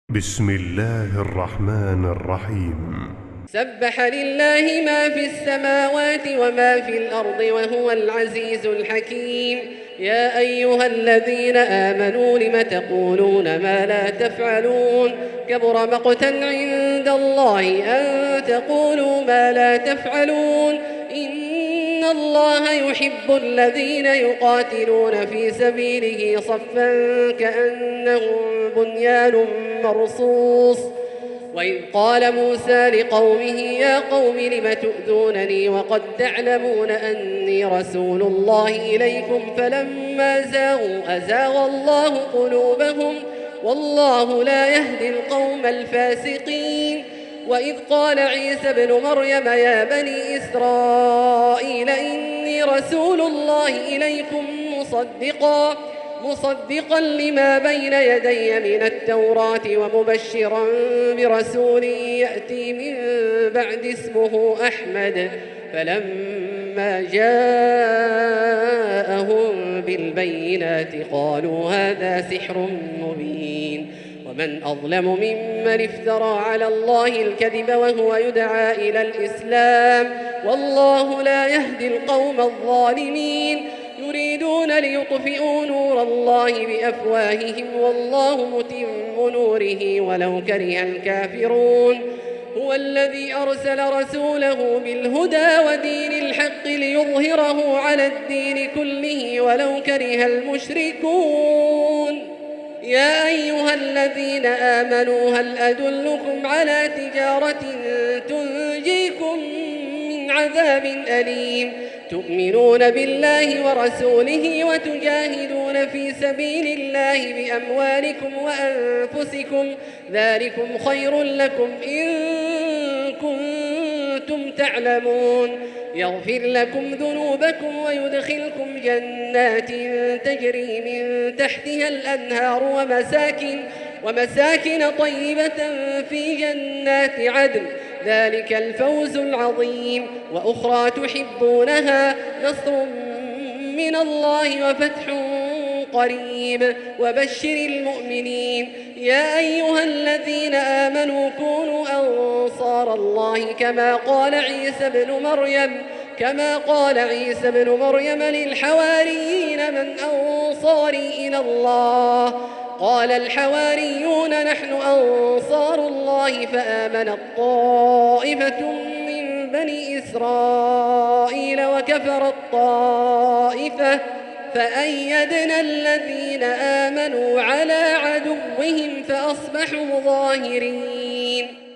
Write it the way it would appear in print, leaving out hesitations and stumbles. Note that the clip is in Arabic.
بسم الله الرحمن الرحيم. سبح لله ما في السماوات وما في الأرض وهو العزيز الحكيم. يا أيها الذين آمنوا لم تقولون ما لا تفعلون؟ كبر مقتا عند الله أن تقولوا ما لا تفعلون. إن الله يحب الذين يقاتلون في سبيله صفا كأنهم بنيان مرصوص. وإذ قال موسى لقومه يا قوم لم تؤذونني وقد تعلمون أني رسول الله إليكم فلما زاغوا أزاغ الله قلوبهم والله لا يهدي القوم الفاسقين. وإذ قال عيسى ابن مريم يا بني إسرائيل إني رسول الله إليكم مصدقا لما بين يدي من التوراة ومبشرا برسول يأتي من بعد اسمه أحمد. فلما جاءهم بالبينات قالوا هذا سحر مبين. ومن أظلم ممن افترى على الله الكذب وهو يدعى إلى الإسلام والله لا يهدي القوم الظالمين. يريدون ليطفئوا نور الله بأفواههم والله متم نوره ولو كره الكافرون. هو الذي أرسل رسوله بالهدى ودين الحق ليظهره على الدين كله ولو كره المشركون. يا أيها الذين آمنوا هل أدلكم على تجارة تنجيكم من عذاب أليم؟ تؤمنون بالله ورسوله وتجاهدون في سبيل الله بأموالكم وأنفسكم ذلكم خير لكم إن كنتم تعلمون. يغفر لكم ذنوبكم ويدخلكم جنات تجري من تحتها الأنهار ومساكن طيبة في جنات عدن ذلك الفوز العظيم. وأخرى تحبونها نصر من الله وفتح قريب وبشر المؤمنين. يا أيها الذين آمنوا كونوا أنصار الله كما قال عيسى بن مريم للحواريين من أنصاري إلى الله؟ قال الحواريون نحن أنصار الله فآمنت طائفة من بني إسرائيل وكفرت طائفة فأيدنا الذين آمنوا على عدوهم فأصبحوا ظاهرين.